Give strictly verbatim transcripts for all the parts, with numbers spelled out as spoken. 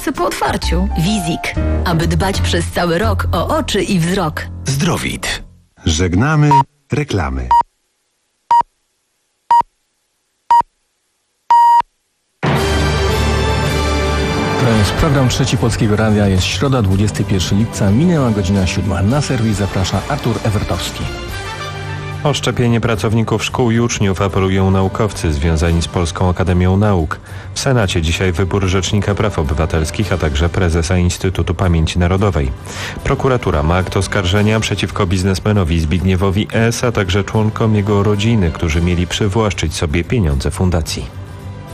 miesiące po otwarciu. Wizik, aby dbać przez cały rok o oczy i wzrok. Zdrowit. Żegnamy reklamy. To jest program Trzeci Polskiego Radia. Jest środa, dwudziestego pierwszego lipca. Minęła godzina siódma. Na serwis zaprasza Artur Ewertowski. O szczepienie pracowników szkół i uczniów apelują naukowcy związani z Polską Akademią Nauk. W Senacie dzisiaj wybór Rzecznika Praw Obywatelskich, a także prezesa Instytutu Pamięci Narodowej. Prokuratura ma akt oskarżenia przeciwko biznesmenowi Zbigniewowi S., a także członkom jego rodziny, którzy mieli przywłaszczyć sobie pieniądze fundacji.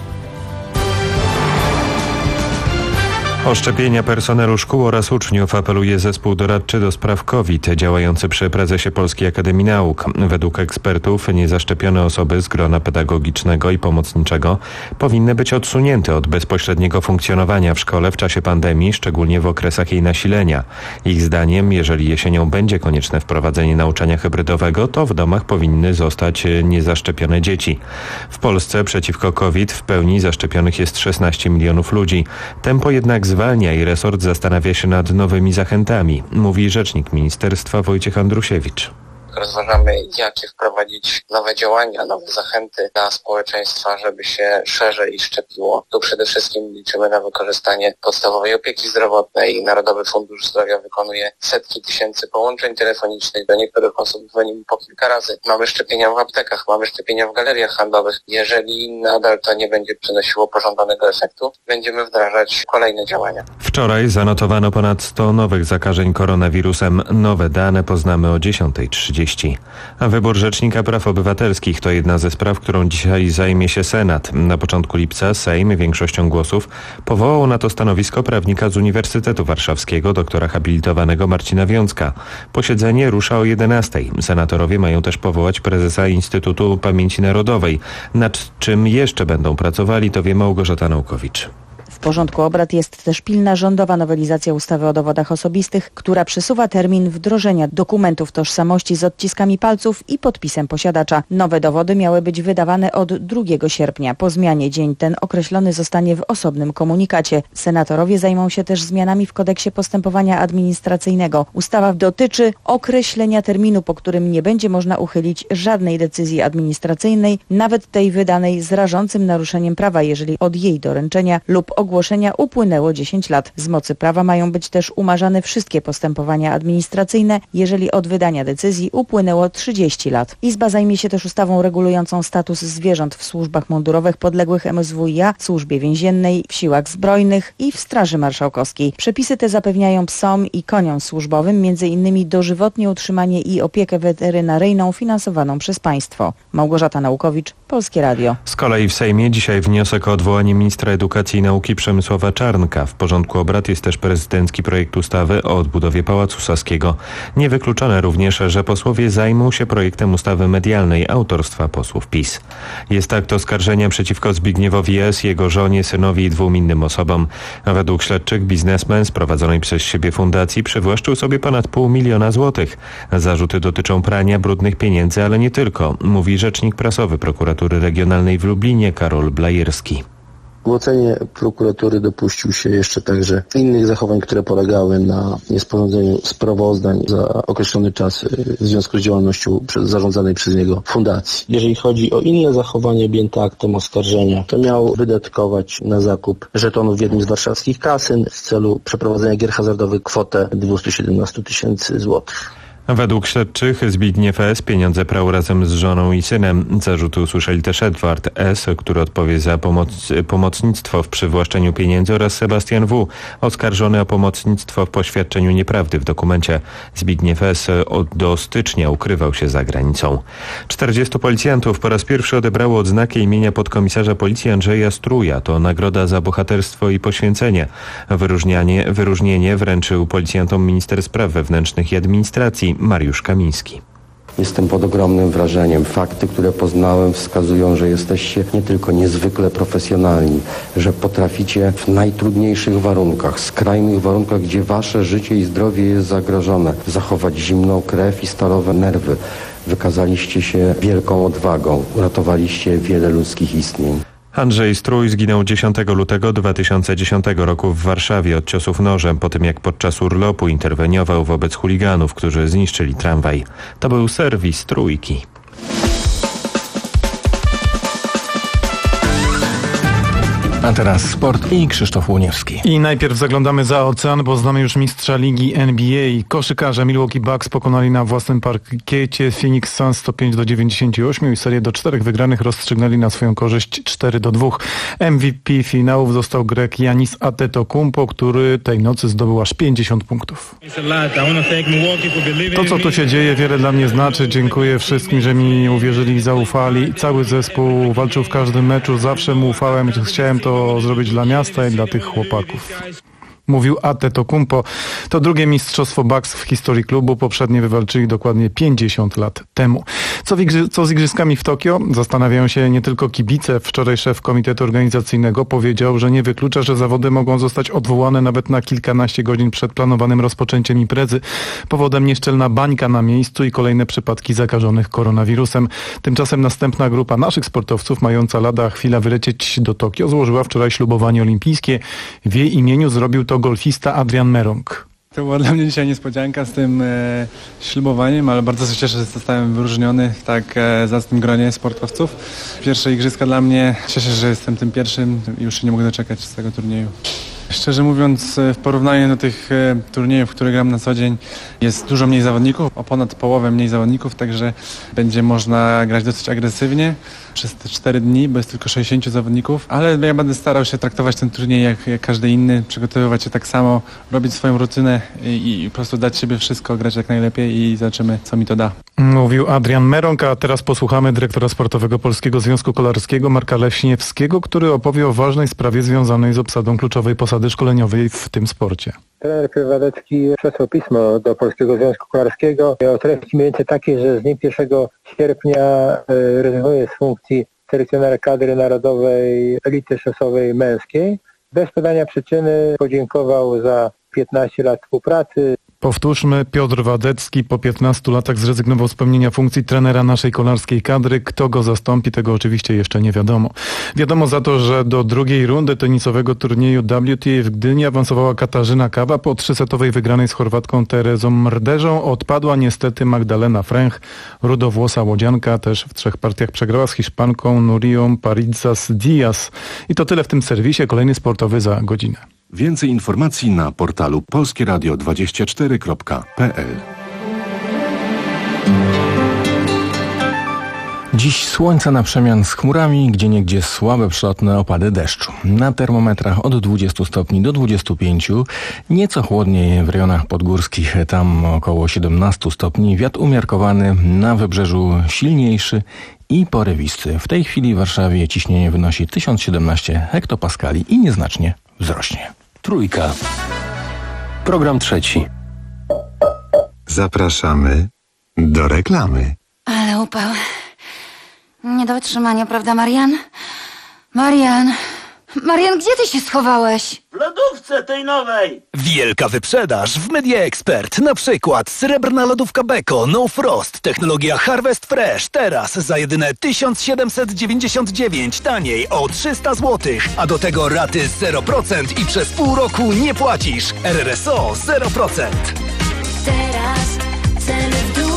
O szczepienia personelu szkół oraz uczniów apeluje zespół doradczy do spraw COVID działający przy prezesie Polskiej Akademii Nauk. Według ekspertów niezaszczepione osoby z grona pedagogicznego i pomocniczego powinny być odsunięte od bezpośredniego funkcjonowania w szkole w czasie pandemii, szczególnie w okresach jej nasilenia. Ich zdaniem, jeżeli jesienią będzie konieczne wprowadzenie nauczania hybrydowego, to w domach powinny zostać niezaszczepione dzieci. W Polsce przeciwko COVID w pełni zaszczepionych jest szesnaście milionów ludzi. Tempo jednak zwalnia i resort zastanawia się nad nowymi zachętami, mówi rzecznik ministerstwa Wojciech Andrusiewicz. Rozważamy, jakie wprowadzić nowe działania, nowe zachęty dla społeczeństwa, żeby się szerzej szczepiło. Tu przede wszystkim liczymy na wykorzystanie podstawowej opieki zdrowotnej. Narodowy Fundusz Zdrowia wykonuje setki tysięcy połączeń telefonicznych. Do niektórych osób dzwonimy po kilka razy. Mamy szczepienia w aptekach, mamy szczepienia w galeriach handlowych. Jeżeli nadal to nie będzie przynosiło pożądanego efektu, będziemy wdrażać kolejne działania. Wczoraj zanotowano ponad sto nowych zakażeń koronawirusem. Nowe dane poznamy o dziesiąta trzydzieści. A wybór Rzecznika Praw Obywatelskich to jedna ze spraw, którą dzisiaj zajmie się Senat. Na początku lipca Sejm większością głosów powołał na to stanowisko prawnika z Uniwersytetu Warszawskiego, doktora habilitowanego Marcina Wiącka. Posiedzenie rusza o jedenastej. Senatorowie mają też powołać prezesa Instytutu Pamięci Narodowej. Nad czym jeszcze będą pracowali, to wie Małgorzata Naukowicz. W porządku obrad jest też pilna rządowa nowelizacja ustawy o dowodach osobistych, która przesuwa termin wdrożenia dokumentów tożsamości z odciskami palców i podpisem posiadacza. Nowe dowody miały być wydawane od drugiego sierpnia. Po zmianie dzień ten określony zostanie w osobnym komunikacie. Senatorowie zajmą się też zmianami w kodeksie postępowania administracyjnego. Ustawa dotyczy określenia terminu, po którym nie będzie można uchylić żadnej decyzji administracyjnej, nawet tej wydanej z rażącym naruszeniem prawa, jeżeli od jej doręczenia lub ogłoszenia upłynęło dziesięć lat. Z mocy prawa mają być też umarzane wszystkie postępowania administracyjne, jeżeli od wydania decyzji upłynęło trzydzieści lat. Izba zajmie się też ustawą regulującą status zwierząt w służbach mundurowych podległych M S W i A, w służbie więziennej, w siłach zbrojnych i w Straży Marszałkowskiej. Przepisy te zapewniają psom i koniom służbowym między innymi dożywotnie utrzymanie i opiekę weterynaryjną finansowaną przez państwo. Małgorzata Naukowicz, Polskie Radio. Z kolei w Sejmie dzisiaj wniosek o odwołanie ministra edukacji i nauki Przemysława Czarnka. W porządku obrad jest też prezydencki projekt ustawy o odbudowie Pałacu Saskiego. Niewykluczone również, że posłowie zajmą się projektem ustawy medialnej autorstwa posłów PiS. Jest akt oskarżenia przeciwko Zbigniewowi S., jego żonie, synowi i dwóm innym osobom. A według śledczych biznesmen z prowadzonej przez siebie fundacji przywłaszczył sobie ponad pół miliona złotych. Zarzuty dotyczą prania brudnych pieniędzy, ale nie tylko, mówi rzecznik prasowy Prokuratury Regionalnej w Lublinie Karol Blajerski. W ocenie prokuratury dopuścił się jeszcze także innych zachowań, które polegały na niesporządzeniu sprawozdań za określony czas w związku z działalnością zarządzanej przez niego fundacji. Jeżeli chodzi o inne zachowania objęte aktem oskarżenia, to miał wydatkować na zakup żetonów w jednym z warszawskich kasyn w celu przeprowadzenia gier hazardowych kwotę dwieście siedemnaście tysięcy złotych. Według śledczych Zbigniew S. pieniądze prał razem z żoną i synem. Zarzuty usłyszeli też Edward S., który odpowie za pomoc, pomocnictwo w przywłaszczeniu pieniędzy, oraz Sebastian W., oskarżony o pomocnictwo w poświadczeniu nieprawdy w dokumencie. Zbigniew S. od do stycznia ukrywał się za granicą. czterdziestu policjantów po raz pierwszy odebrało odznakę imienia podkomisarza policji Andrzeja Struja. To nagroda za bohaterstwo i poświęcenie. Wyróżnienie, wyróżnienie wręczył policjantom minister spraw wewnętrznych i administracji Mariusz Kamiński. Jestem pod ogromnym wrażeniem. Fakty, które poznałem, wskazują, że jesteście nie tylko niezwykle profesjonalni, że potraficie w najtrudniejszych warunkach, skrajnych warunkach, gdzie wasze życie i zdrowie jest zagrożone, zachować zimną krew i stalowe nerwy. Wykazaliście się wielką odwagą, uratowaliście wiele ludzkich istnień. Andrzej Strój zginął dziesiątego lutego dwa tysiące dziesiątego roku w Warszawie od ciosów nożem po tym, jak podczas urlopu interweniował wobec chuliganów, którzy zniszczyli tramwaj. To był serwis Trójki. A teraz sport i Krzysztof Łoniewski. I najpierw zaglądamy za ocean, bo znamy już mistrza ligi N B A. Koszykarze Milwaukee Bucks pokonali na własnym parkiecie Phoenix Suns sto pięć do dziewięćdziesięciu ośmiu i serię do czterech wygranych rozstrzygnęli na swoją korzyść cztery do dwóch. M V P finałów został Grek Giannis Antetokounmpo, który tej nocy zdobył aż pięćdziesiąt punktów. To, co tu się dzieje, wiele dla mnie znaczy. Dziękuję wszystkim, że mi uwierzyli i zaufali. Cały zespół walczył w każdym meczu. Zawsze mu ufałem i chciałem to zrobić dla miasta i dla tych chłopaków. Mówił Antetokounmpo. To drugie mistrzostwo Bucks w historii klubu. Poprzednie wywalczyli dokładnie pięćdziesiąt lat temu. Co, w igrzy- co z igrzyskami w Tokio? Zastanawiają się nie tylko kibice. Wczoraj szef komitetu organizacyjnego powiedział, że nie wyklucza, że zawody mogą zostać odwołane nawet na kilkanaście godzin przed planowanym rozpoczęciem imprezy. Powodem nieszczelna bańka na miejscu i kolejne przypadki zakażonych koronawirusem. Tymczasem następna grupa naszych sportowców, mająca lada chwila wylecieć do Tokio, złożyła wczoraj ślubowanie olimpijskie. W jej imieniu zrobił to golfista Adrian Merong. To była dla mnie dzisiaj niespodzianka z tym e, ślubowaniem, ale bardzo się cieszę, że zostałem wyróżniony w tak e, zacnym gronie sportowców. Pierwsze igrzyska dla mnie, cieszę się, że jestem tym pierwszym i już się nie mogę doczekać z tego turnieju. Szczerze mówiąc, w porównaniu do tych e, turniejów, które gram na co dzień, jest dużo mniej zawodników, o ponad połowę mniej zawodników, także będzie można grać dosyć agresywnie przez te cztery dni, bo jest tylko sześćdziesięciu zawodników, ale ja będę starał się traktować ten turniej jak, jak każdy inny, przygotowywać się tak samo, robić swoją rutynę i, i po prostu dać siebie wszystko, grać jak najlepiej i zobaczymy, co mi to da. Mówił Adrian Merong, a teraz posłuchamy dyrektora sportowego Polskiego Związku Kolarskiego Marka Leśniewskiego, który opowie o ważnej sprawie związanej z obsadą kluczowej posady szkoleniowej w tym sporcie. Trener Piewadecki przesłał pismo do Polskiego Związku Kolarskiego o treści mniej więcej takiej, że z dniem pierwszego sierpnia rezygnuje z funkcji selekcjonera kadry narodowej elity szosowej męskiej. Bez podania przyczyny podziękował za piętnaście lat współpracy. Powtórzmy, Piotr Wadecki po piętnastu latach zrezygnował z pełnienia funkcji trenera naszej kolarskiej kadry. Kto go zastąpi, tego oczywiście jeszcze nie wiadomo. Wiadomo za to, że do drugiej rundy tenisowego turnieju W T A w Gdyni awansowała Katarzyna Kawa. Po trzysetowej wygranej z Chorwatką Terezą Mrdeżą odpadła niestety Magdalena Fręch. Rudowłosa łodzianka też w trzech partiach przegrała z Hiszpanką Nurią Paridzas Diaz. I to tyle w tym serwisie. Kolejny sportowy za godzinę. Więcej informacji na portalu polskie radio dwadzieścia cztery kropka p l. Dziś słońce na przemian z chmurami, gdzieniegdzie słabe przelotne opady deszczu. Na termometrach od dwudziestu stopni do dwudziestu pięciu. Nieco chłodniej w rejonach podgórskich, tam około siedemnastu stopni. Wiatr umiarkowany, na wybrzeżu silniejszy i porywisty. W tej chwili w Warszawie ciśnienie wynosi tysiąc siedemnaście hektopaskali i nieznacznie wzrośnie. Trójka. Program trzeci. Zapraszamy do reklamy. Ale upał. Nie do wytrzymania, prawda, Marian? Marian! Marian, gdzie ty się schowałeś? W lodówce tej nowej! Wielka wyprzedaż w Media Expert. Na przykład srebrna lodówka Beko No Frost. Technologia Harvest Fresh. Teraz za jedyne tysiąc siedemset dziewięćdziesiąt dziewięć. Taniej o trzysta złotych. A do tego raty zero procent i przez pół roku nie płacisz. R R S O zero procent. Teraz ceny w dół.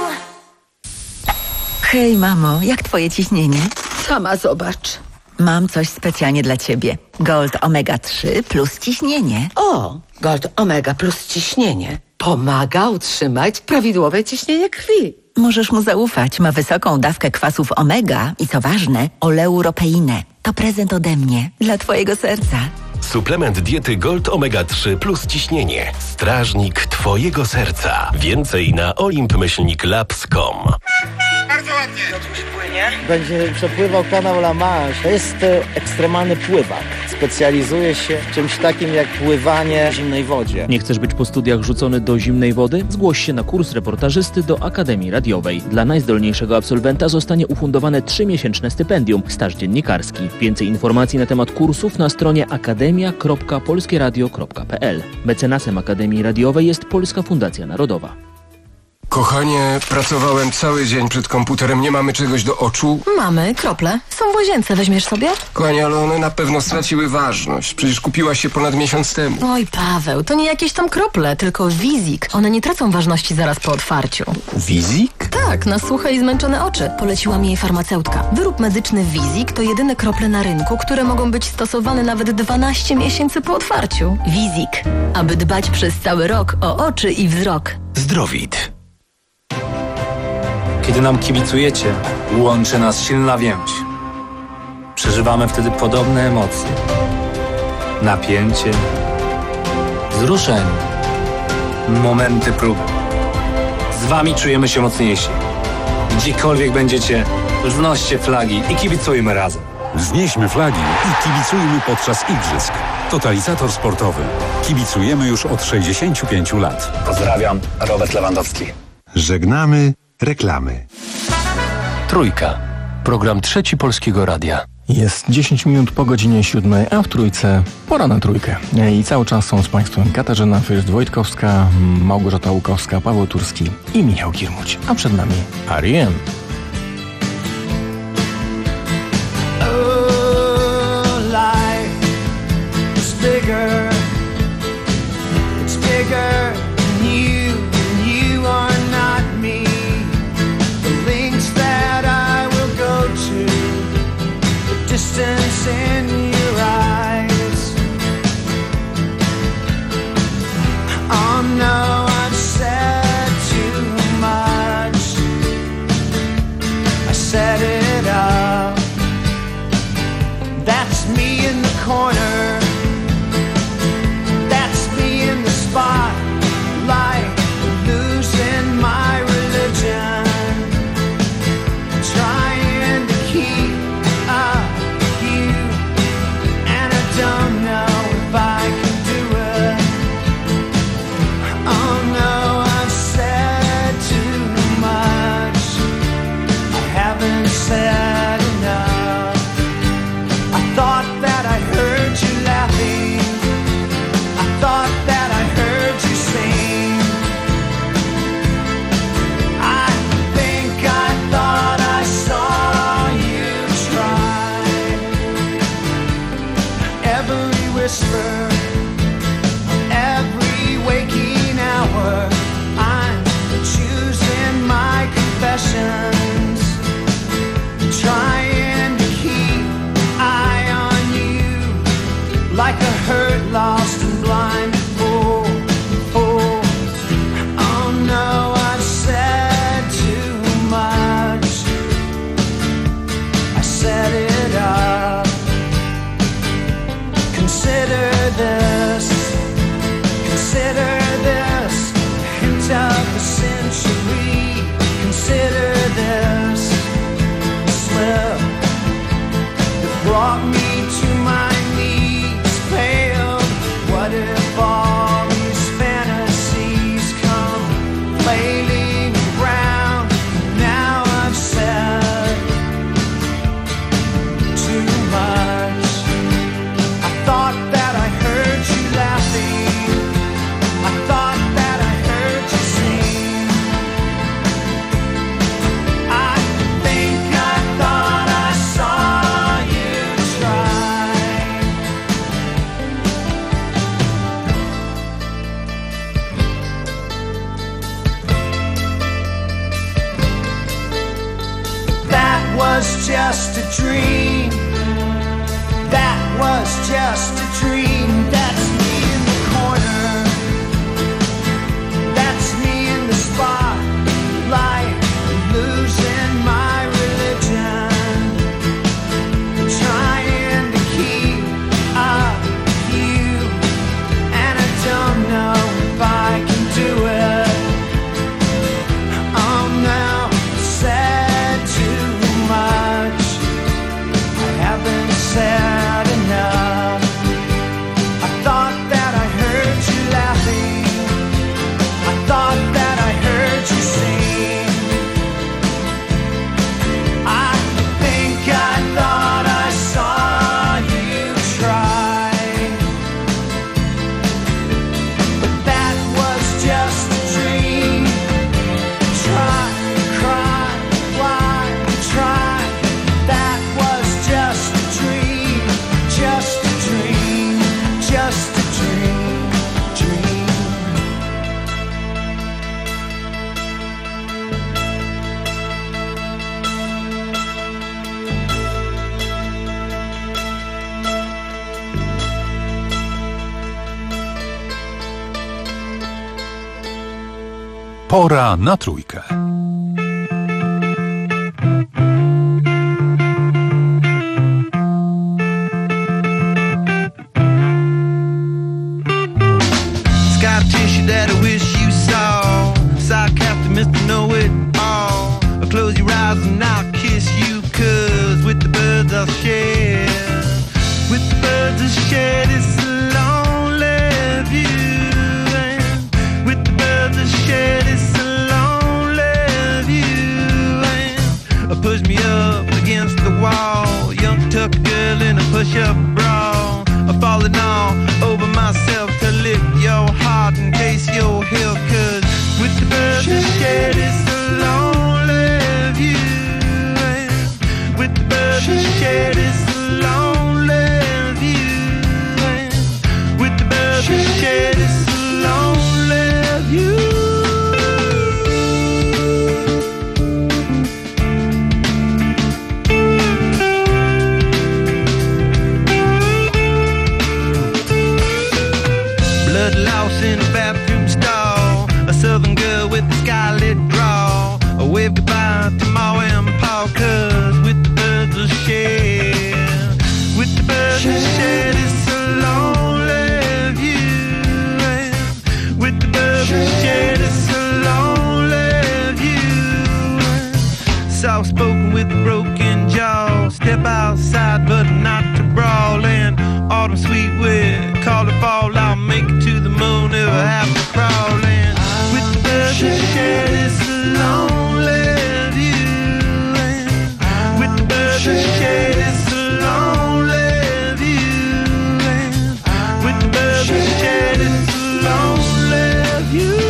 Hej mamo, jak twoje ciśnienie? Sama zobacz. Mam coś specjalnie dla ciebie. Gold Omega trzy plus ciśnienie. O, Gold Omega plus ciśnienie. Pomaga utrzymać prawidłowe ciśnienie krwi. Możesz mu zaufać. Ma wysoką dawkę kwasów omega i co ważne, oleuropeinę. To prezent ode mnie dla twojego serca. Suplement diety Gold Omega trzy plus ciśnienie. Strażnik twojego serca. Więcej na olimp myślnik labs kropka com. Bardzo ładnie. Co tu się płynie? Będzie przepływał kanał La Manche. To jest e, ekstremalny pływak. Specjalizuje się w czymś takim jak pływanie w zimnej wodzie. Nie chcesz być po studiach rzucony do zimnej wody? Zgłoś się na kurs reportażysty do Akademii Radiowej. Dla najzdolniejszego absolwenta zostanie ufundowane trzymiesięczne stypendium, staż dziennikarski. Więcej informacji na temat kursów na stronie akademia kropka polskieradio kropka p l. Mecenasem Akademii Radiowej jest Polska Fundacja Narodowa. Kochanie, pracowałem cały dzień przed komputerem, nie mamy czegoś do oczu? Mamy, krople. Są w łazience, weźmiesz sobie? Kochanie, ale one na pewno straciły ważność. Przecież kupiłaś się ponad miesiąc temu. Oj, Paweł, to nie jakieś tam krople, tylko Wizik. One nie tracą ważności zaraz po otwarciu. Wizik? Tak, na suche i zmęczone oczy. Poleciła mi jej farmaceutka. Wyrób medyczny Wizik to jedyne krople na rynku, które mogą być stosowane nawet dwanaście miesięcy po otwarciu. Wizik. Aby dbać przez cały rok o oczy i wzrok. Zdrowid. Kiedy nam kibicujecie, łączy nas silna więź. Przeżywamy wtedy podobne emocje. Napięcie, wzruszenie, momenty próby. Z wami czujemy się mocniejsi. Gdziekolwiek będziecie, wznoście flagi i kibicujmy razem. Wznieśmy flagi i kibicujmy podczas igrzysk. Totalizator sportowy. Kibicujemy już od sześćdziesięciu pięciu lat. Pozdrawiam, Robert Lewandowski. Żegnamy reklamy. Trójka. Program Trzeci Polskiego Radia. Jest dziesięć minut po godzinie siódmej, a w Trójce pora na Trójkę. I cały czas są z Państwem Katarzyna Fyrst-Wojtkowska, Małgorzata Łukowska, Paweł Turski i Michał Kirmuć. A przed nami R E M. Oh, life is bigger. It's bigger than you, and you are not me. The links that I will go to, the distance in your eyes. Oh no, I've said too much. I set it up. That's me in the corner. That's me in the spotlight, losing my religion, trying to keep up with you, and I don't know if I can do it. Oh no, I've said too much. I haven't said enough. I thought that I heard you laughing. I thought that I heard you sing. I think I thought I saw you try. Every whisper, every waking hour, I'm choosing my confessions, trying to keep eye on you, like a hurt, lost and blind fool, fool. Oh no, I've said too much. I set it up. Consider this, consider this, a hint of the century. Consider this, a slip that brought me to my knees, pale. What if all these fantasies come flailing around? Now I've said too much. I thought that I heard you laughing. I thought that I heard you sing. I think I thought I saw you try. That was just a dream. That was just a dream. That's me in the corner. That's me in the spotlight, losing my religion, trying to keep up with you, and I don't know if I can do it. Oh no, I said too much. I haven't said enough. Pora na trójkę. Scar tissue that I wish you saw. Psychiatrist, Mister Know-It-All. Close your eyes and I'll kiss you, cause with the birds I'll share. With the birds I'll share this lonely view. And with the birds I'll share this lonely view. And push me up against the wall. Young tuck girl in a push-up bra. I'm falling all over myself to lift your heart and taste your health. Cause with the birds I share this lonely view. And with the birds I share this lonely view. And with the birds I share this lonely view. Lost in a bathroom stall, a southern girl with a scarlet draw. I wave goodbye to Ma and Pa, cause with the birds I share, with the birds I share this lonely view. And with the birds I share this lonely view. Soft spoken with a broken jaw, step outside but not to brawl. And autumn sweet wind, call it fall, I'll make it to the moon if I have to crawl. And with the birds I share this lonely view. And with the birds I share this lonely view. And with the birds I share this lonely view.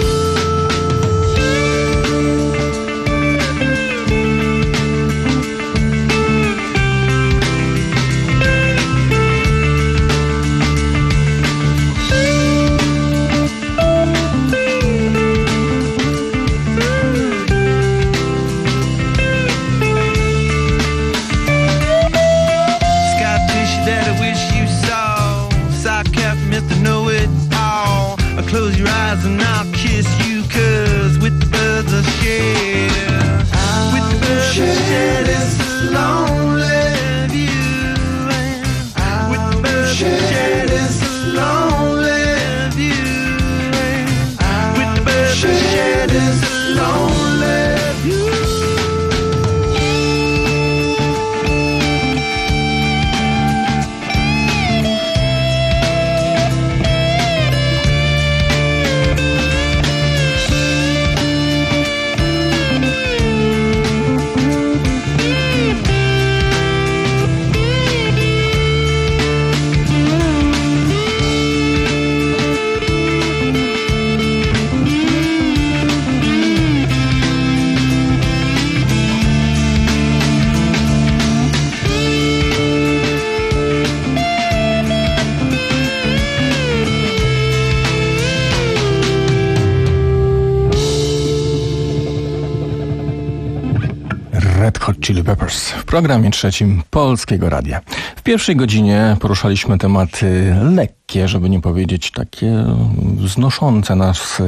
Close your eyes and I'll kiss you, cause with the birds I share, with the birds I share this lonely view. And with the birds I share this lonely view. And with the birds I share this lonely view. Red Hot Chili Peppers w programie trzecim Polskiego Radia. W pierwszej godzinie poruszaliśmy tematy lekkie, żeby nie powiedzieć takie wznoszące nas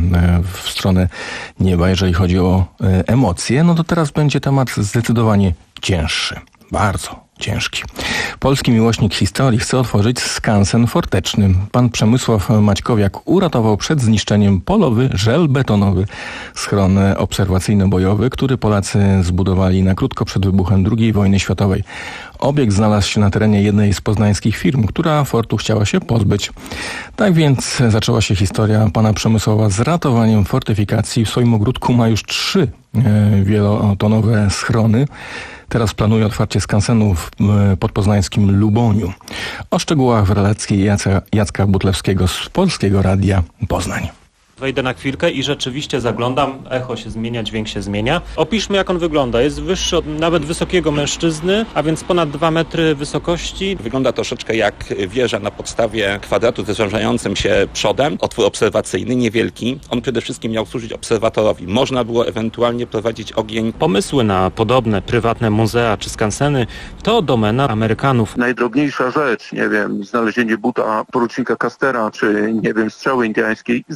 w stronę nieba, jeżeli chodzi o emocje. No to teraz będzie temat zdecydowanie cięższy. Bardzo ciężki. Polski miłośnik historii chce otworzyć skansen forteczny. Pan Przemysław Maćkowiak uratował przed zniszczeniem polowy, żelbetonowy schron obserwacyjno-bojowy, który Polacy zbudowali na krótko przed wybuchem drugiej wojny światowej. Obiekt znalazł się na terenie jednej z poznańskich firm, która fortu chciała się pozbyć. Tak więc zaczęła się historia pana Przemysława z ratowaniem fortyfikacji. W swoim ogródku ma już trzy e, wielotonowe schrony. Teraz planuje otwarcie skansenu w podpoznańskim Luboniu. O szczegółach w relacji Jaca, Jacka Butlewskiego z Polskiego Radia Poznań. Wejdę na chwilkę i rzeczywiście zaglądam, echo się zmienia, dźwięk się zmienia. Opiszmy, jak on wygląda. Jest wyższy od nawet wysokiego mężczyzny, a więc ponad dwa metry wysokości. Wygląda troszeczkę jak wieża na podstawie kwadratu ze zwężającym się przodem. Otwór obserwacyjny, niewielki. On przede wszystkim miał służyć obserwatorowi. Można było ewentualnie prowadzić ogień. Pomysły na podobne prywatne muzea czy skanseny to domena Amerykanów. Najdrobniejsza rzecz, nie wiem, znalezienie buta porucznika Castera, czy nie wiem, strzały indyjskiej, zaraz powoduje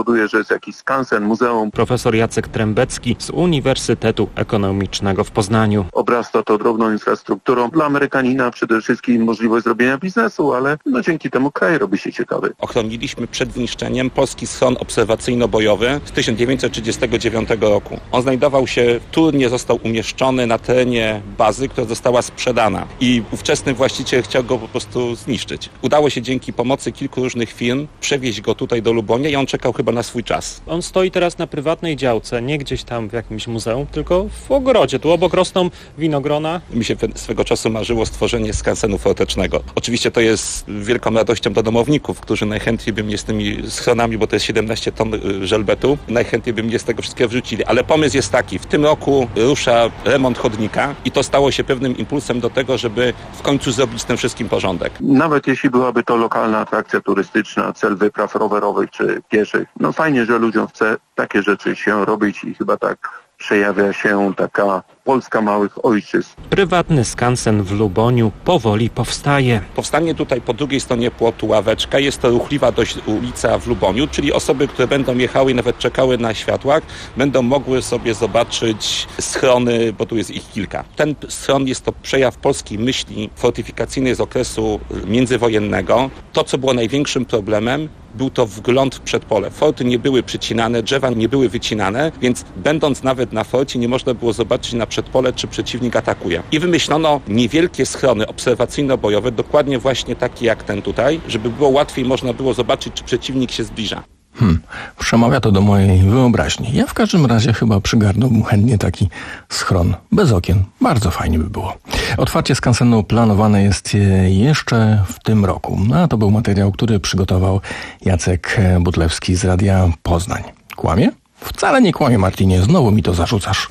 powoduje, że jest jakiś skansen, muzeum. Profesor Jacek Trębecki z Uniwersytetu Ekonomicznego w Poznaniu. Obrasta to drobną infrastrukturą. Dla Amerykanina przede wszystkim możliwość zrobienia biznesu, ale no dzięki temu kraj robi się ciekawy. Ochroniliśmy przed zniszczeniem polski schron obserwacyjno-bojowy z tysiąc dziewięćset trzydziestego dziewiątego roku. On znajdował się w Turnie, został umieszczony na terenie bazy, która została sprzedana i ówczesny właściciel chciał go po prostu zniszczyć. Udało się dzięki pomocy kilku różnych firm przewieźć go tutaj do Lubonia i on czekał chyba na swój czas. On stoi teraz na prywatnej działce, nie gdzieś tam w jakimś muzeum, tylko w ogrodzie. Tu obok rosną winogrona. Mi się swego czasu marzyło stworzenie skansenu fortecznego. Oczywiście to jest wielką radością dla domowników, którzy najchętniej by mnie z tymi schronami, bo to jest siedemnaście ton żelbetu, najchętniej by mnie z tego wszystkiego wrzucili. Ale pomysł jest taki, w tym roku rusza remont chodnika i to stało się pewnym impulsem do tego, żeby w końcu zrobić z tym wszystkim porządek. Nawet jeśli byłaby to lokalna atrakcja turystyczna, cel wypraw rowerowych czy pieszych, no fajnie, że ludziom chce takie rzeczy się robić i chyba tak przejawia się taka Polska małych ojczyzn. Prywatny skansen w Luboniu powoli powstaje. Powstanie tutaj po drugiej stronie płotu ławeczka. Jest to ruchliwa dość ulica w Luboniu, czyli osoby, które będą jechały i nawet czekały na światłach, będą mogły sobie zobaczyć schrony, bo tu jest ich kilka. Ten schron jest to przejaw polskiej myśli fortyfikacyjnej z okresu międzywojennego. To, co było największym problemem, był to wgląd w przedpole. Forty nie były przycinane, drzewa nie były wycinane, więc będąc nawet na forcie nie można było zobaczyć na przedpole, czy przeciwnik atakuje. I wymyślono niewielkie schrony obserwacyjno-bojowe, dokładnie właśnie takie jak ten tutaj, żeby było łatwiej można było zobaczyć, czy przeciwnik się zbliża. Hmm, przemawia to do mojej wyobraźni. Ja w każdym razie chyba przygarnąłbym chętnie taki schron bez okien. Bardzo fajnie by było. Otwarcie skansenu planowane jest jeszcze w tym roku. A to był materiał, który przygotował Jacek Butlewski z Radia Poznań. Kłamie? Wcale nie kłamie, Martinie. Znowu mi to zarzucasz.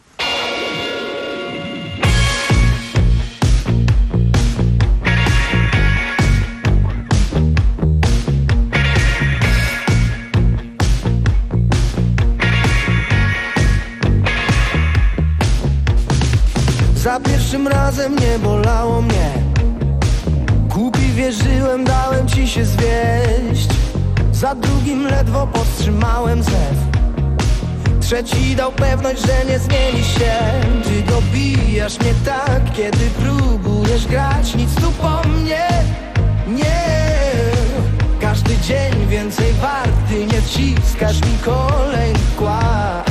Za pierwszym razem nie bolało mnie. Głupi wierzyłem, dałem ci się zwieść. Za drugim ledwo powstrzymałem zew. Trzeci dał pewność, że nie zmieni się. Ty dobijasz mnie tak, kiedy próbujesz grać. Nic tu po mnie nie. Każdy dzień więcej warty, nie wciskasz mi kolejnych kłamstw.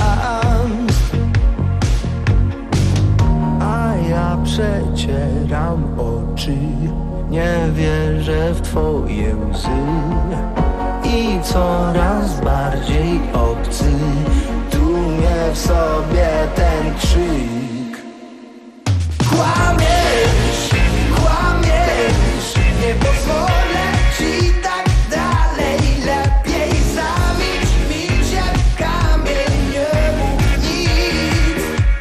Ja przecieram oczy, nie wierzę w twoje łzy i coraz bardziej obcy tłumie w sobie ten krzyk. Kłamiesz, kłamiesz, nie pozwolę ci tak dalej. Lepiej zamilcz, milcz jak kamień, nie mów nic.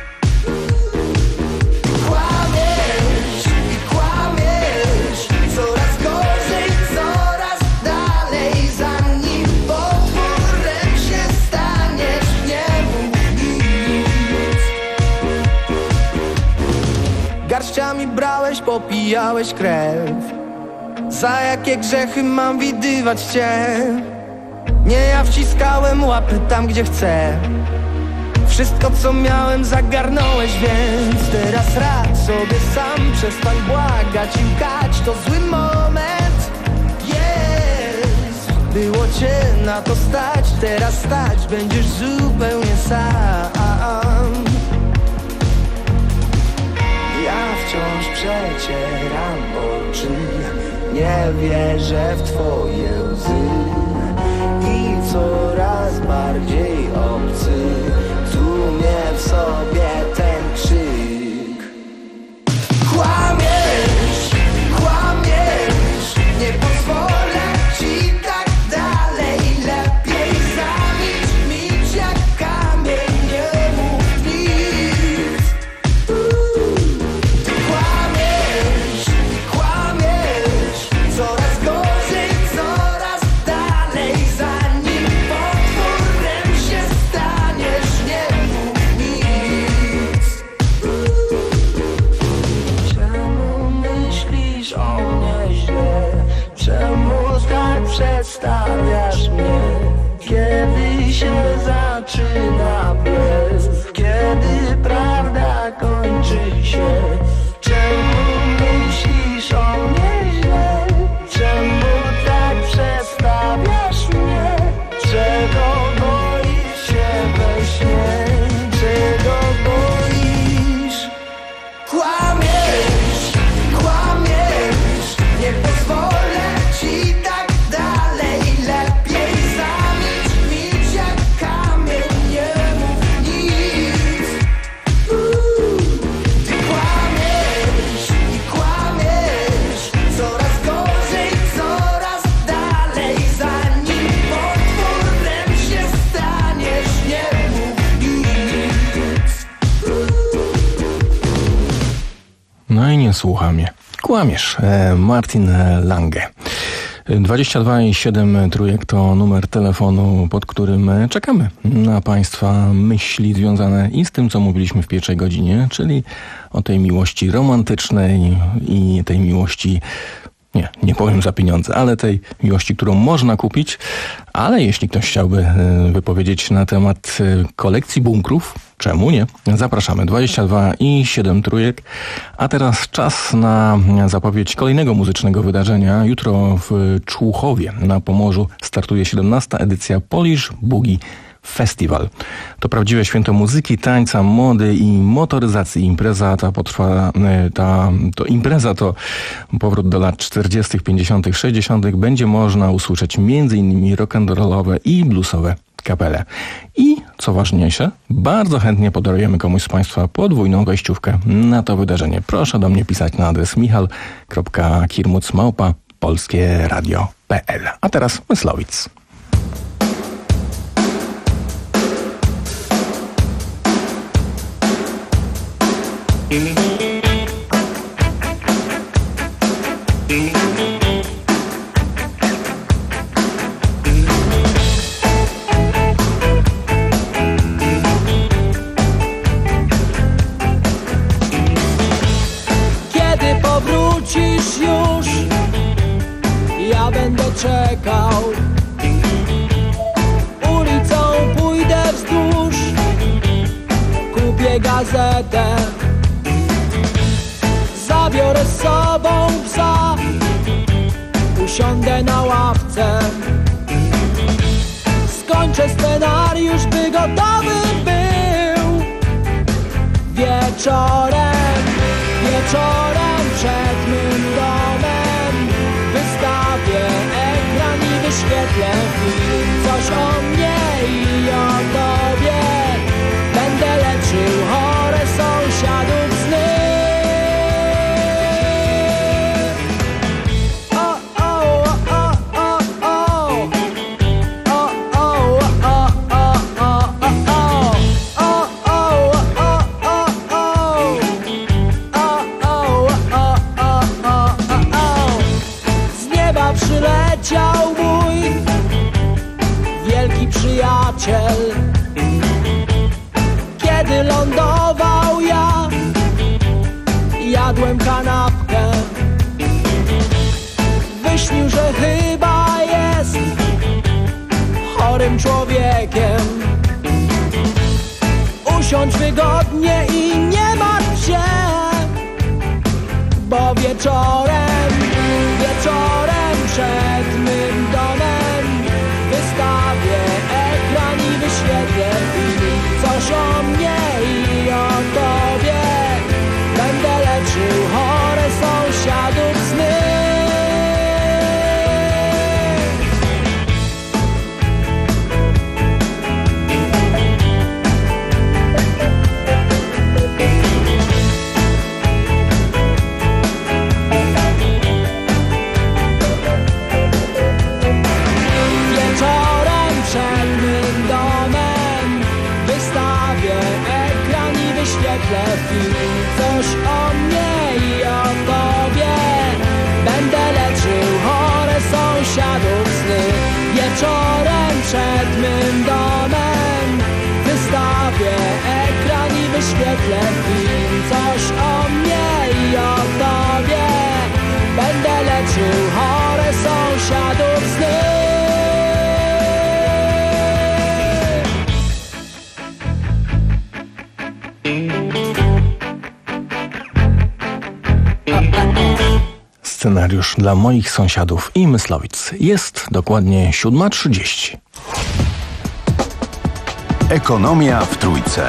Kłamiesz i kłamiesz, coraz gorzej, coraz dalej. Zanim potworem się staniesz, nie mów nic. Garściami brałeś, popijałeś krew. Za jakie grzechy mam widywać cię? Nie ja wciskałem łapy tam, gdzie chcę. Wszystko, co miałem, zagarnąłeś, więc teraz radź sobie sam. Przestań błagać i łkać, to zły moment jest. Było cię na to stać, teraz stać będziesz zupełnie sam. Ja wciąż przecieram oczy, nie wierzę w twoje łzy i coraz bardziej obcy tłumie w sobie ten krzyk. Kłamiesz, kłamiesz, nie pozwolę ci tak dalej. Lepiej zamilcz, milcz jak kamień, nie mów nic. Kłamiesz, kłamiesz, coraz gorzej, coraz dalej. Zanim potworem się staniesz, nie mów nic. Czemu myślisz o mnie źle? Czemu tak przedstawiasz mnie? Kiedy się zaczyna bez, kiedy prawda kończy się. Czemu myślisz o mnie źle? Czemu tak przestawiasz mnie? Czego boisz się we śnie? Czego boisz? Kłamiesz, kłamiesz, nie pozwolę ci tak dalej. Lepiej zamilcz, milcz jak kamień, nie mów nic. Uuu. Ty kłamiesz i kłamiesz, coraz gorzej, coraz dalej. Zanim potworem się staniesz, nie mów nic. No i nie słucha mnie. Kłamiesz. E, Martin Lange. dwadzieścia dwa i siedem trójek to numer telefonu, pod którym czekamy na Państwa myśli związane i z tym, co mówiliśmy w pierwszej godzinie, czyli o tej miłości romantycznej i tej miłości, nie, nie powiem za pieniądze, ale tej miłości, którą można kupić. Ale jeśli ktoś chciałby wypowiedzieć na temat kolekcji bunkrów, czemu nie? Zapraszamy. dwadzieścia dwa i siedem trójek. A teraz czas na zapowiedź kolejnego muzycznego wydarzenia. Jutro w Człuchowie na Pomorzu startuje siedemnasta edycja Polish Boogie Festival. To prawdziwe święto muzyki, tańca, mody i motoryzacji. Impreza ta potrwa, ta, to impreza to powrót do lat czterdziestych, pięćdziesiątych, sześćdziesiątych. Będzie można usłyszeć między innymi rock'n'rollowe i bluesowe kapele. I co ważniejsze, bardzo chętnie podarujemy komuś z Państwa podwójną wejściówkę na to wydarzenie. Proszę do mnie pisać na adres michal kropka kirmuc małpa polskie radio kropka p l. A teraz Myslowic. Kiedy powrócisz już, ja będę czekał. Ulicą pójdę wzdłuż, kupię gazetę. Zabiorę z sobą psa, usiądę na ławce. Skończę scenariusz, by gotowy był. Wieczorem, wieczorem przed mym domem wystawię ekran i wyświetlę film. Coś o mnie i o tobie. Będę leczył chore sąsiadów sny. Przyleciał mój wielki przyjaciel. Kiedy lądował ja, jadłem kanapkę. Wyśnił, że chyba jest chorym człowiekiem. Usiądź wygodnie i nie martw się, bo wieczorem, wieczorem przed mym domem wystawię ekran i wyświetlę film. Coś o mnie i o tobie. Będę leczył chore sąsiadów sny. Coś o mnie i o tobie. Będę leczył chore sąsiadów sny. Wieczorem przed mym domem wystawię ekran i wyświetlę film. Coś o mnie i o tobie. Będę leczył chore sąsiadów sny. scenariusz dla moich sąsiadów i Myslowic. Jest dokładnie siódma trzydzieści. Ekonomia w Trójce.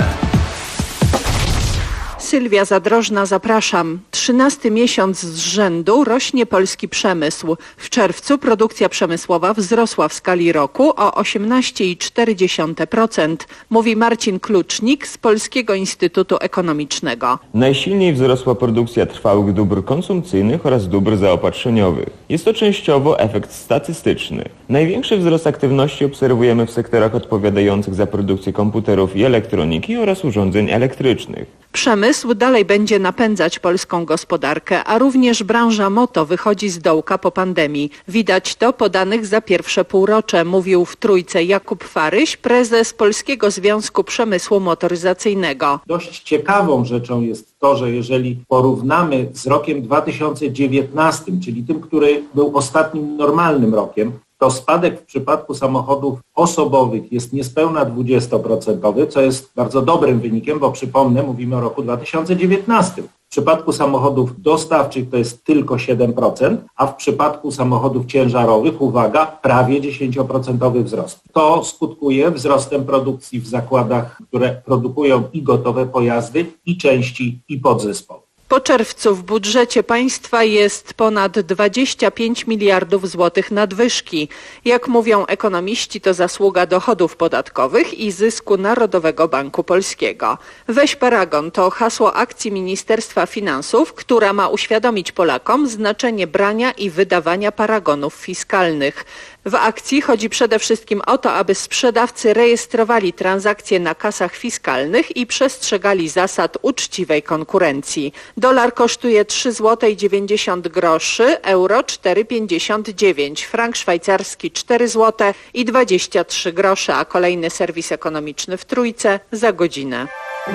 Sylwia Zadrożna, zapraszam. Trzynasty miesiąc z rzędu rośnie polski przemysł. W czerwcu produkcja przemysłowa wzrosła w skali roku o osiemnaście przecinek cztery procent, mówi Marcin Klucznik z Polskiego Instytutu Ekonomicznego. Najsilniej wzrosła produkcja trwałych dóbr konsumpcyjnych oraz dóbr zaopatrzeniowych. Jest to częściowo efekt statystyczny. Największy wzrost aktywności obserwujemy w sektorach odpowiadających za produkcję komputerów i elektroniki oraz urządzeń elektrycznych. Przemysł dalej będzie napędzać polską gospodarkę, a również branża moto wychodzi z dołka po pandemii. Widać to po danych za pierwsze półrocze, mówił w Trójce Jakub Faryś, prezes Polskiego Związku Przemysłu Motoryzacyjnego. Dość ciekawą rzeczą jest to, że jeżeli porównamy z rokiem dwa tysiące dziewiętnastym, czyli tym, który był ostatnim normalnym rokiem, to spadek w przypadku samochodów osobowych jest niespełna dwudziestoprocentowy, co jest bardzo dobrym wynikiem, bo przypomnę, mówimy o roku dwa tysiące dziewiętnastym. W przypadku samochodów dostawczych to jest tylko siedem procent, a w przypadku samochodów ciężarowych, uwaga, prawie dziesięcioprocentowy wzrost. To skutkuje wzrostem produkcji w zakładach, które produkują i gotowe pojazdy, i części, i podzespoły. Po czerwcu w budżecie państwa jest ponad dwadzieścia pięć miliardów złotych nadwyżki. Jak mówią ekonomiści, to zasługa dochodów podatkowych i zysku Narodowego Banku Polskiego. Weź paragon to hasło akcji Ministerstwa Finansów, która ma uświadomić Polakom znaczenie brania i wydawania paragonów fiskalnych. W akcji chodzi przede wszystkim o to, aby sprzedawcy rejestrowali transakcje na kasach fiskalnych i przestrzegali zasad uczciwej konkurencji. Dolar kosztuje trzy złote dziewięćdziesiąt groszy, euro cztery pięćdziesiąt dziewięć, frank szwajcarski cztery złote i dwadzieścia trzy grosze, a kolejny serwis ekonomiczny w Trójce za godzinę.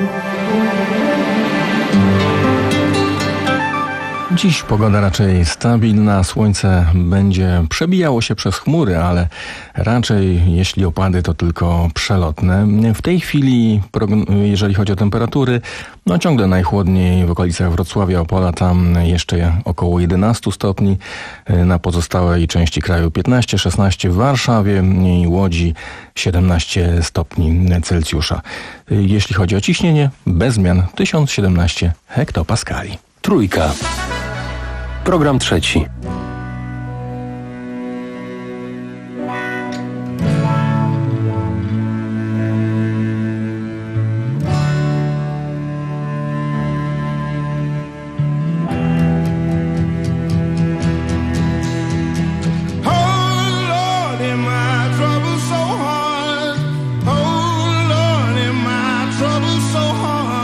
Dziś pogoda raczej stabilna, słońce będzie przebijało się przez chmury, ale raczej jeśli opady to tylko przelotne. W tej chwili, jeżeli chodzi o temperatury, no ciągle najchłodniej w okolicach Wrocławia, Opola, tam jeszcze około jedenaście stopni, na pozostałej części kraju piętnaście szesnaście, w Warszawie i Łodzi siedemnaście stopni Celsjusza. Jeśli chodzi o ciśnienie, bez zmian tysiąc siedemnaście hektopaskali. Trójka. Program trzeci.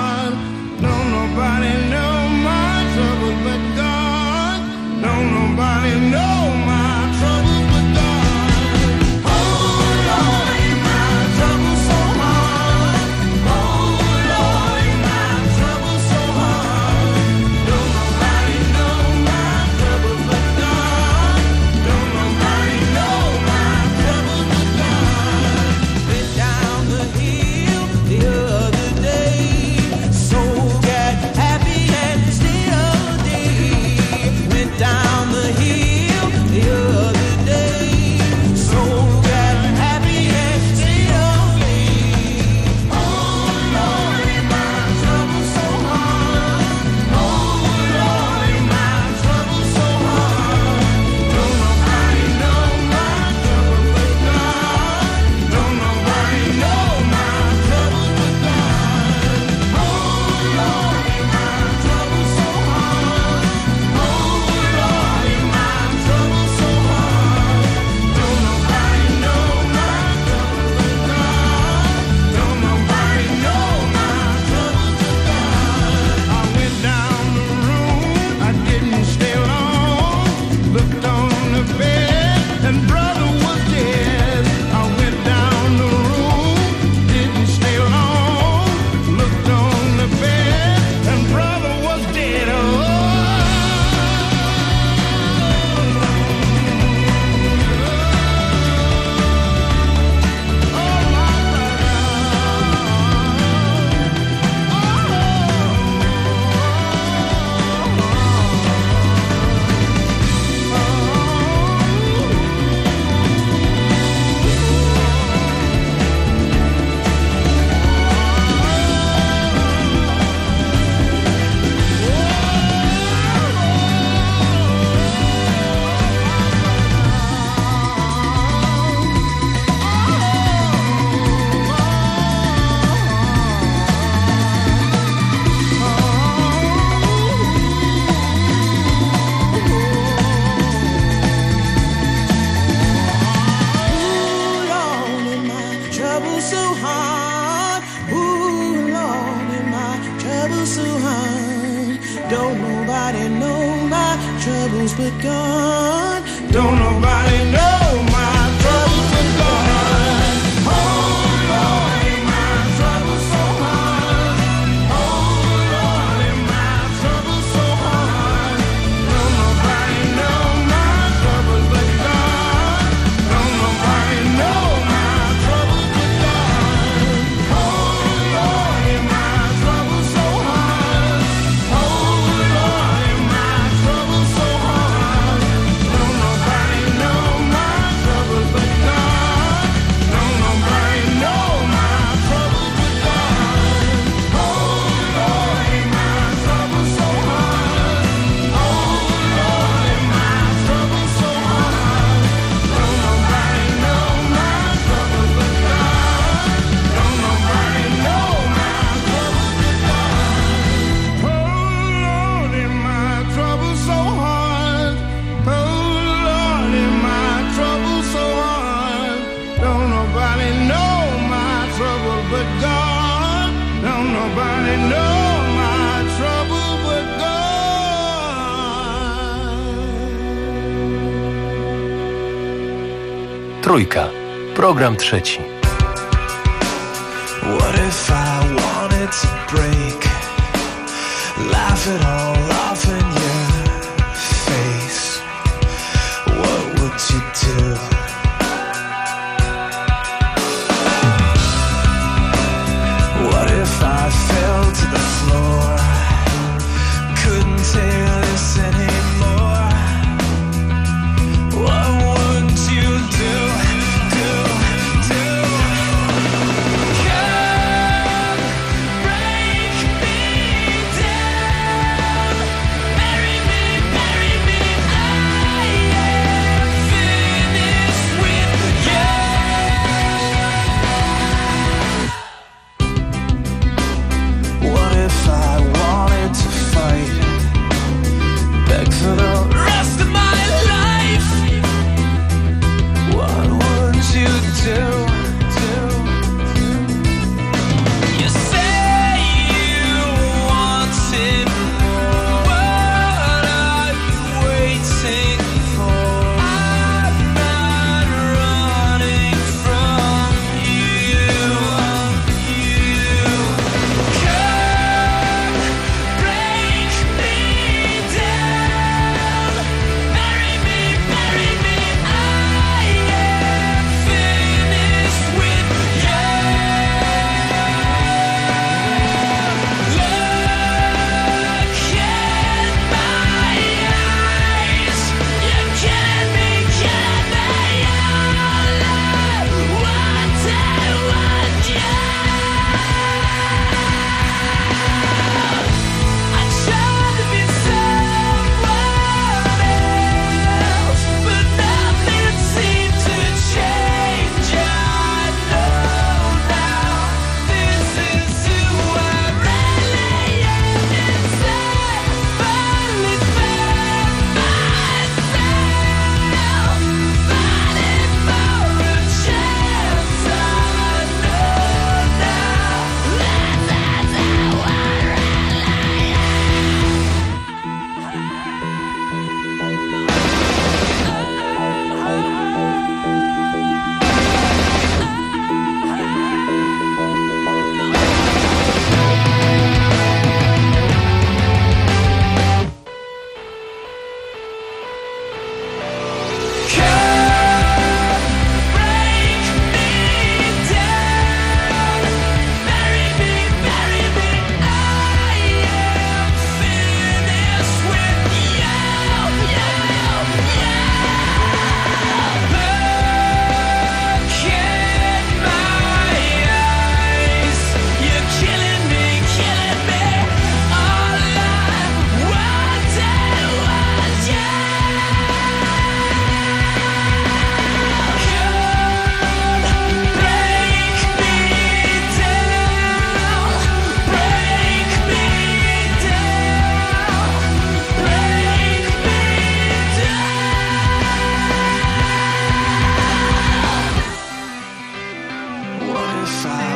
Nobody know my trouble but God. Don't nobody so hard. Ooh, Lord, and my trouble's so hard. Don't nobody know my troubles but God. Don't nobody know my troubles but God. Oh, Lord, and my trouble's so hard. Oh, Lord, and my trouble's so hard. Don't nobody know my troubles but God. Don't nobody know my troubles but God. Oh, Lord, and my trouble's so hard. Oh, Lord, and my trouble's so hard. Don't nobody know my troubles but God. Don't nobody know my troubles but God. Oh, Lord, and my trouble's so hard. Oh, Lord, and my trouble's so hard. Don't nobody know my troubles but God. Don't nobody know my troubles but God. Oh, Lord, and my trouble's so hard. Oh, Lord, and my trouble's so hard. Don't nobody know my trouble but God. Don't nobody know my trouble but God. Trójka. Program trzeci. What if I wanted to break? Laugh it all off in your face. What would you do? What if I fell to the floor? Couldn't take this anymore. What would you do? Do, do? Come break me down.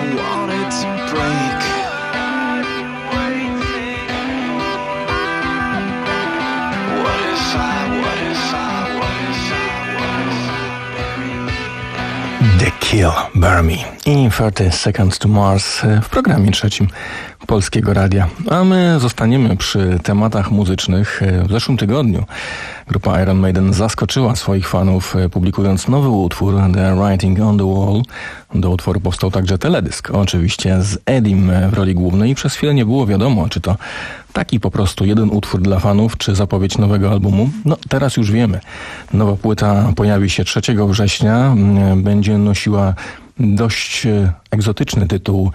want it to break. What if I, what if I, what if I, what if I? The Kill, Bury Me i thirty Seconds to Mars w programie trzecim Polskiego Radia. A my zostaniemy przy tematach muzycznych. W zeszłym tygodniu grupa Iron Maiden zaskoczyła swoich fanów, publikując nowy utwór The Writing on the Wall. Do utworu powstał także teledysk, oczywiście z Edim w roli głównej i przez chwilę nie było wiadomo, czy to taki po prostu jeden utwór dla fanów, czy zapowiedź nowego albumu. No teraz już wiemy. Nowa płyta pojawi się trzeciego września. Będzie nosiła dość egzotyczny tytuł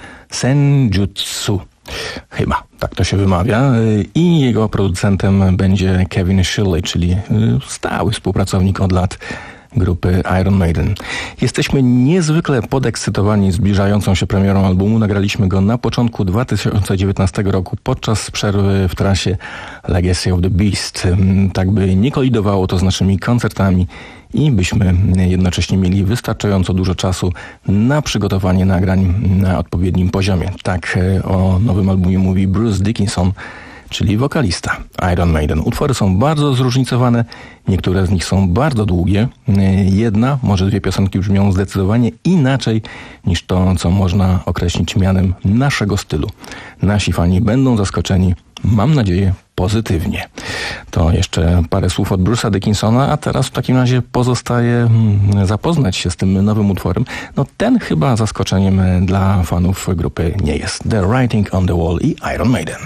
Senjutsu. Chyba, tak to się wymawia. I jego producentem będzie Kevin Shirley, czyli stały współpracownik od lat grupy Iron Maiden. Jesteśmy niezwykle podekscytowani zbliżającą się premierą albumu. Nagraliśmy go na początku dwa tysiące dziewiętnastego roku podczas przerwy w trasie Legacy of the Beast. Tak by nie kolidowało to z naszymi koncertami i byśmy jednocześnie mieli wystarczająco dużo czasu na przygotowanie nagrań na odpowiednim poziomie. Tak o nowym albumie mówi Bruce Dickinson, czyli wokalista Iron Maiden. Utwory są bardzo zróżnicowane, niektóre z nich są bardzo długie. Jedna, może dwie piosenki brzmią zdecydowanie inaczej niż to, co można określić mianem naszego stylu. Nasi fani będą zaskoczeni, mam nadzieję, pozytywnie. To jeszcze parę słów od Bruce'a Dickinsona, a teraz w takim razie pozostaje zapoznać się z tym nowym utworem. No ten chyba zaskoczeniem dla fanów grupy nie jest. The Writing on the Wall i Iron Maiden.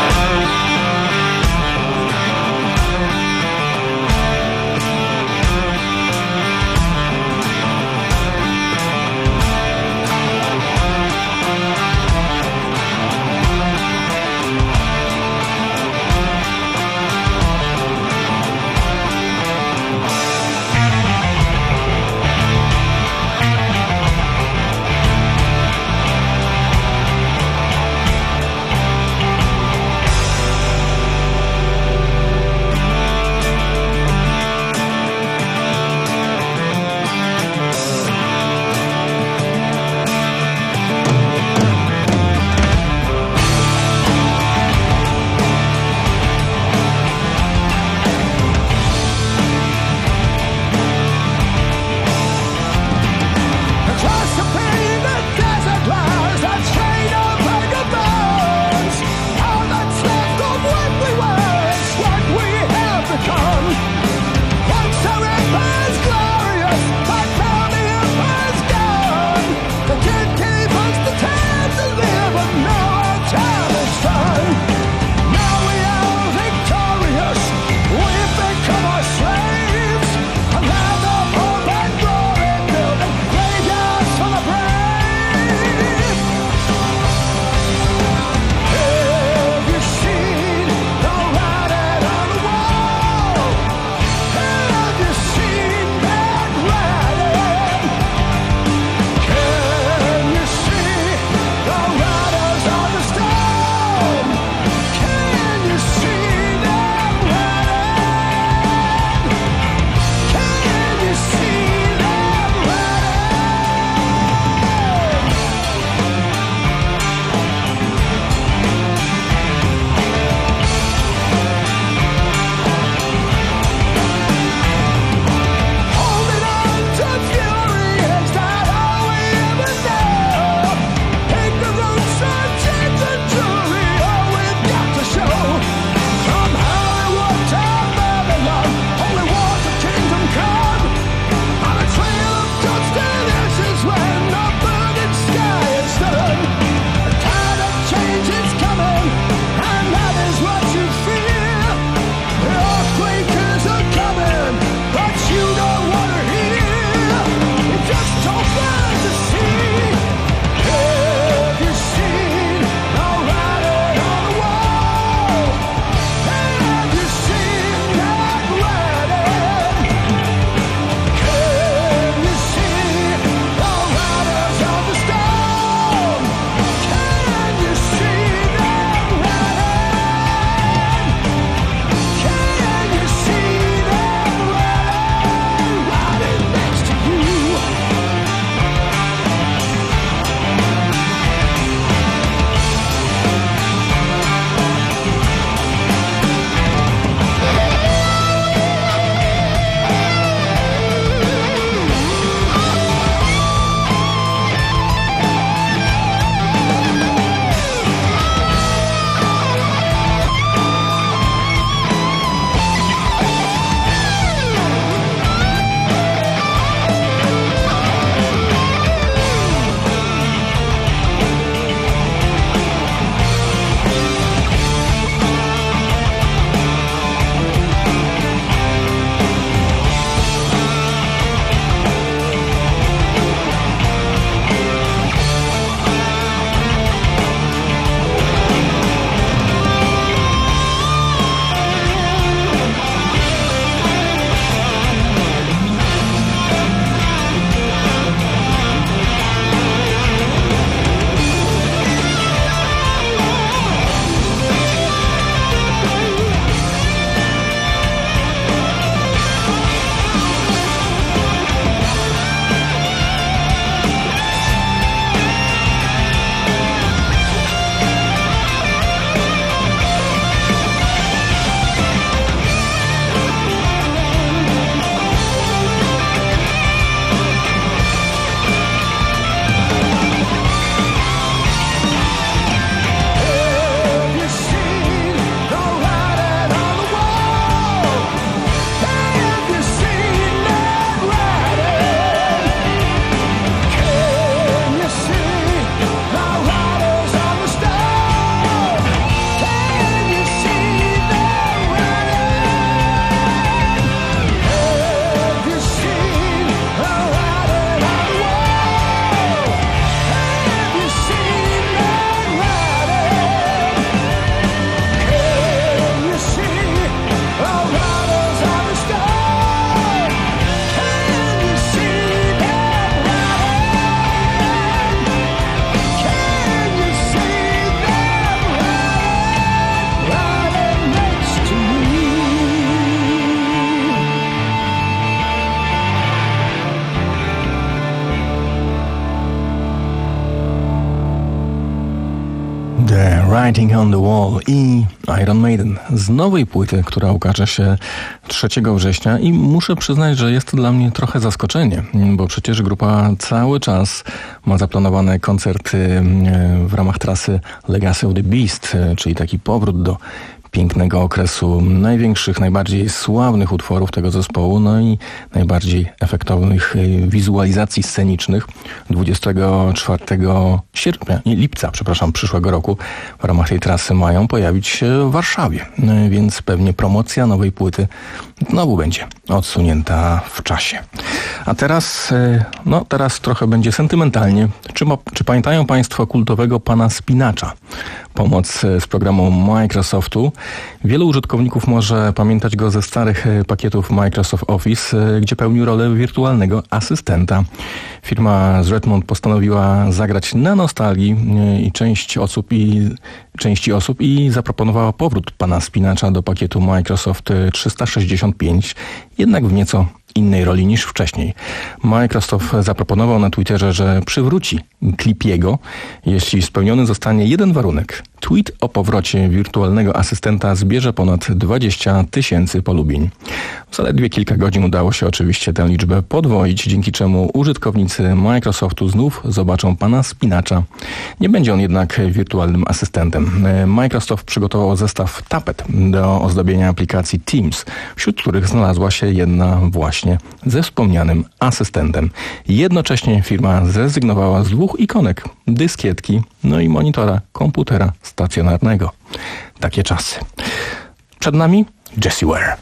Thank Writing on the Wall i Iron Maiden z nowej płyty, która ukaże się trzeciego września i muszę przyznać, że jest to dla mnie trochę zaskoczenie, bo przecież grupa cały czas ma zaplanowane koncerty w ramach trasy Legacy of the Beast, czyli taki powrót do pięknego okresu największych, najbardziej sławnych utworów tego zespołu, no i najbardziej efektownych wizualizacji scenicznych. dwudziestego czwartego sierpnia, nie, lipca, przepraszam, przyszłego roku w ramach tej trasy mają pojawić się w Warszawie, więc pewnie promocja nowej płyty znowu będzie odsunięta w czasie. A teraz, no teraz trochę będzie sentymentalnie. Czy, czy pamiętają Państwo kultowego pana Spinacza? Pomoc z programu Microsoftu. Wielu użytkowników może pamiętać go ze starych pakietów Microsoft Office, gdzie pełnił rolę wirtualnego asystenta. Firma z Redmond postanowiła zagrać na nostalgii i część osób i części osób i zaproponowała powrót pana Spinacza do pakietu Microsoft trzysta sześćdziesiąt pięć, jednak w nieco innej roli niż wcześniej. Microsoft zaproponował na Twitterze, że przywróci Clippiego, jeśli spełniony zostanie jeden warunek. Tweet o powrocie wirtualnego asystenta zbierze ponad dwadzieścia tysięcy polubień. W zaledwie kilka godzin udało się oczywiście tę liczbę podwoić, dzięki czemu użytkownicy Microsoftu znów zobaczą pana Spinacza. Nie będzie on jednak wirtualnym asystentem. Microsoft przygotował zestaw tapet do ozdobienia aplikacji Teams, wśród których znalazła się jedna właśnie ze wspomnianym asystentem. Jednocześnie firma zrezygnowała z dwóch ikonek, dyskietki, no i monitora komputera stacjonarnego. Takie czasy. Przed nami Jessie Ware.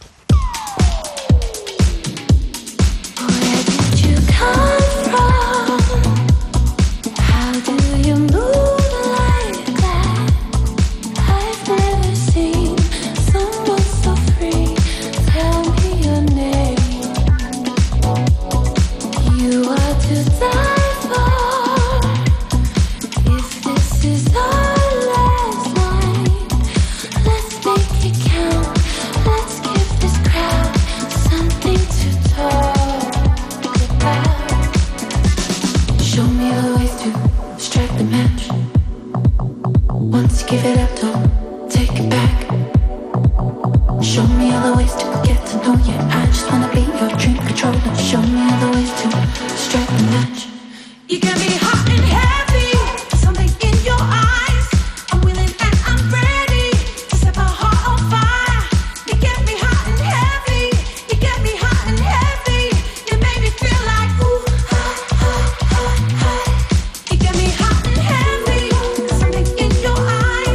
Give it up, don't take it back. Show me all the ways to get to know you. I just wanna be your dream controller. Show me all the ways to strike the match. You get me hot and heavy, something in your eyes. I'm willing and I'm ready to set my heart on fire. You get me hot and heavy, you get me hot and heavy. You make me feel like ooh, ah, ah, ah, ah. You get me hot and heavy, something in your eyes.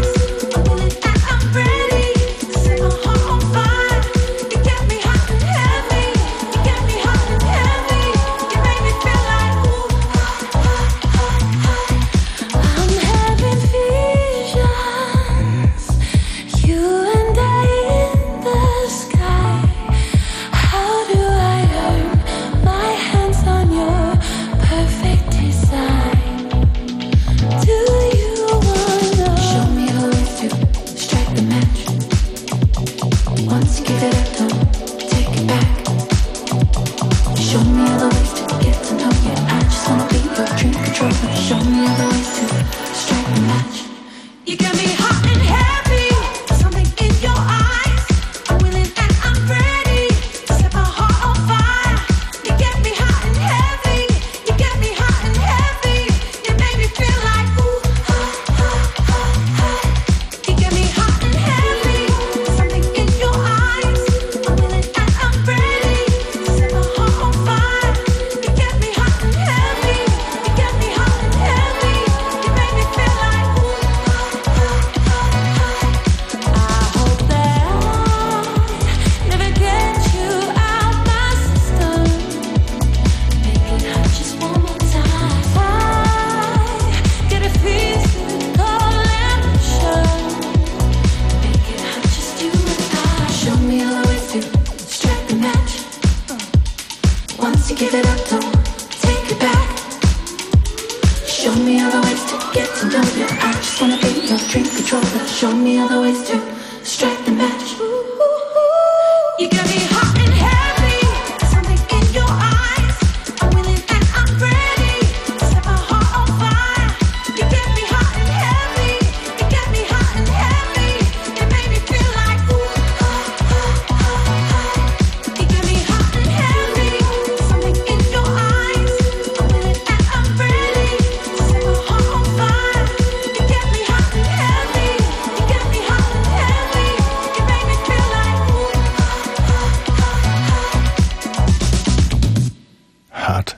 Show me other ways to strike the match. You got me hot and heavy, something in your eyes. I'm willing and I'm ready to set my heart on fire. You get me hot and heavy, you get me hot and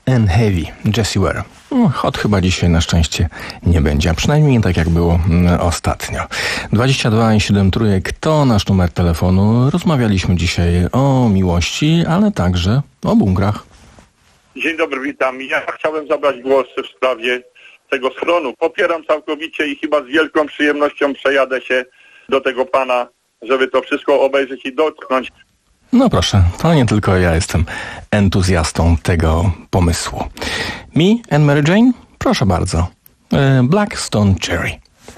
and Heavy, Jessie Ware. No, hot chyba dzisiaj na szczęście nie będzie, a przynajmniej nie tak jak było mm, ostatnio. dwadzieścia dwa i siedem trójek to nasz numer telefonu. Rozmawialiśmy dzisiaj o miłości, ale także o bunkrach. Dzień dobry, witam. Ja chciałem zabrać głos w sprawie tego schronu. Popieram całkowicie i chyba z wielką przyjemnością przejadę się do tego pana, żeby to wszystko obejrzeć i dotknąć. No proszę, to nie tylko ja jestem entuzjastą tego pomysłu. Me and Mary Jane? Proszę bardzo. Black Stone Cherry.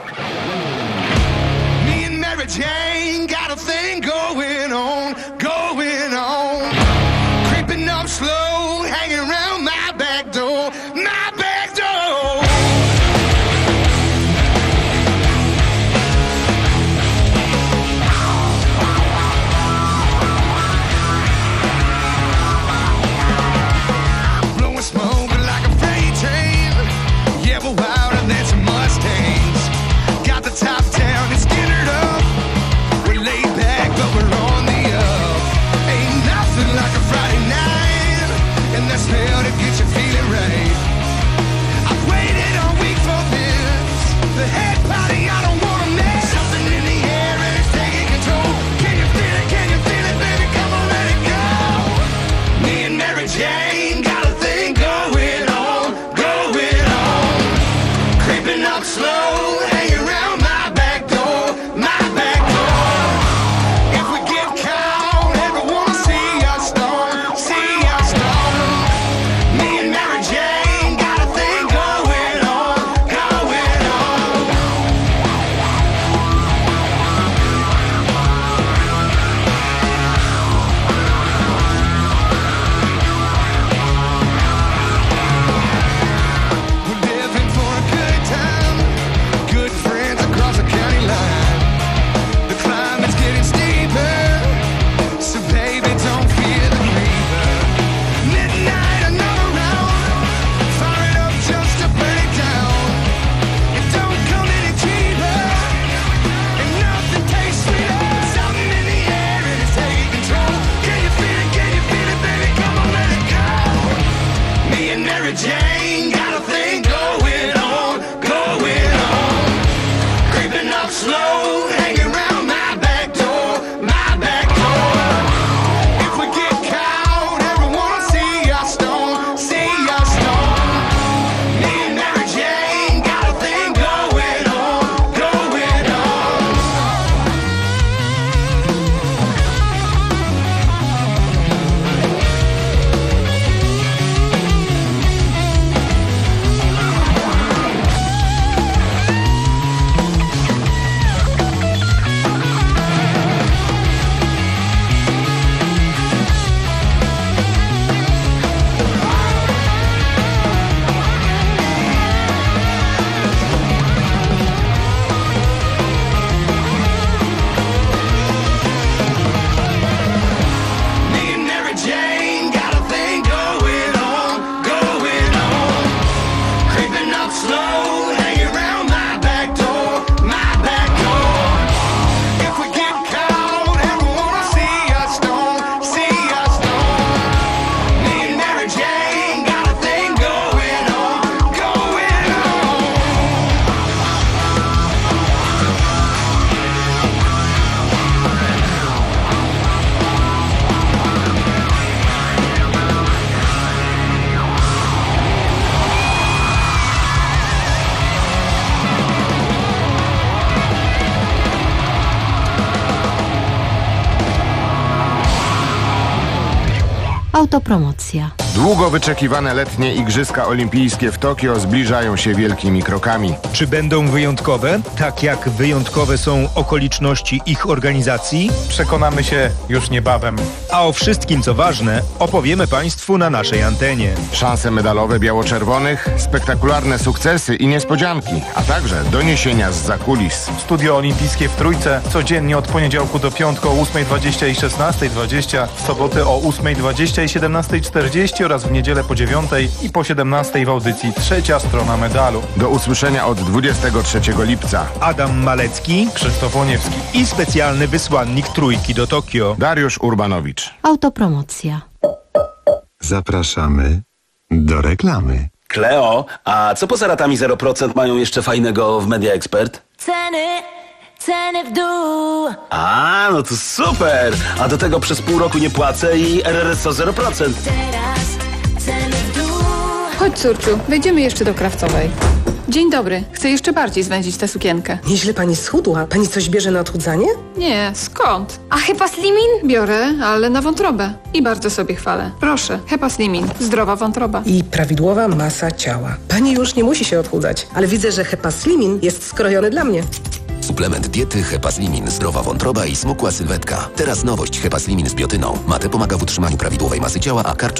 Me and Mary Jane got a thing going on, going on. Creeping up slow, hanging around my back door, my back door. Blowing smoke like a freight train. Yeah, we're wilder than some Mustangs. Got the top down and skinnered up. We're laid back, but we're on the up. Ain't nothing like a Friday night, and that smell to get you feeling right. I've waited all week for this. The head party I don't wanna miss. Something in the air and it's taking control. Can you feel it? Can you feel it, baby? Come on, let it go. Me and Mary Jane got a thing going on, going on. Creeping up slow, hanging around my back door, my back door. If we get caught, everyone will see us stone, see us stone. Me and Mary Jane got a thing going on, going on. We're living for a good time, good friends across the county line. The climate's getting steeper, so baby don't fear the reaper. Midnight, another round, fire it up just to burn it down. It don't come any cheaper, and nothing tastes sweeter. Something in the air and it's taking control. Can you feel it? Can you feel it, baby? Come on, let it go. Me and Mary Jane got a thing going on, going on. Creeping up slow, hanging around my back door, my back door. If we get caught, everyone will see us stone, see us stone. Me and Mary Jane got a thing going on, going on. Me and Mary Jane got a thing going on, going on. Creeping up slow, hanging around my back door, my back door. If we get caught, everyone will see us stone, see us stone. Me and Mary Jane got a thing going on, going on. Autopromocja. Długo wyczekiwane letnie Igrzyska Olimpijskie w Tokio zbliżają się wielkimi krokami. Czy będą wyjątkowe, tak jak wyjątkowe są okoliczności ich organizacji? Przekonamy się już niebawem. A o wszystkim, co ważne, opowiemy Państwu na naszej antenie. Szanse medalowe biało-czerwonych, spektakularne sukcesy i niespodzianki, a także doniesienia z zakulis. Studio Olimpijskie w Trójce codziennie od poniedziałku do piątku o ósmej dwadzieścia i szesnastej dwadzieścia, w sobotę o ósmej dwadzieścia i siedemnastej czterdzieści oraz w niedzielę po dziewiątej i po siedemnastej w audycji Trzecia Strona Medalu. Do usłyszenia od dwudziestego trzeciego lipca. Adam Malecki, Krzysztof Łoniewski i specjalny wysłannik Trójki do Tokio. Dariusz Urbanowicz. Autopromocja. Zapraszamy Do reklamy. Kleo, a co poza ratami zero procent mają jeszcze fajnego w Media Expert? Ceny, ceny w dół. A, no to super! A do tego przez pół roku nie płacę i R R S O zero procent. Teraz ceny w dół. Chodź, córciu, wejdziemy jeszcze do Krawcowej. Dzień dobry. Chcę jeszcze bardziej zwędzić tę sukienkę. Nieźle pani schudła. Pani coś bierze na odchudzanie? Nie, skąd? A Hepaslimin? Biorę, ale na wątrobę. I bardzo sobie chwalę. Proszę, Hepaslimin. Zdrowa wątroba. I prawidłowa masa ciała. Pani już nie musi się odchudzać, ale widzę, że Hepaslimin jest skrojony dla mnie. Suplement diety Hepaslimin, zdrowa wątroba i smukła sylwetka. Teraz nowość Hepaslimin z biotyną. Mate pomaga w utrzymaniu prawidłowej masy ciała, a karcza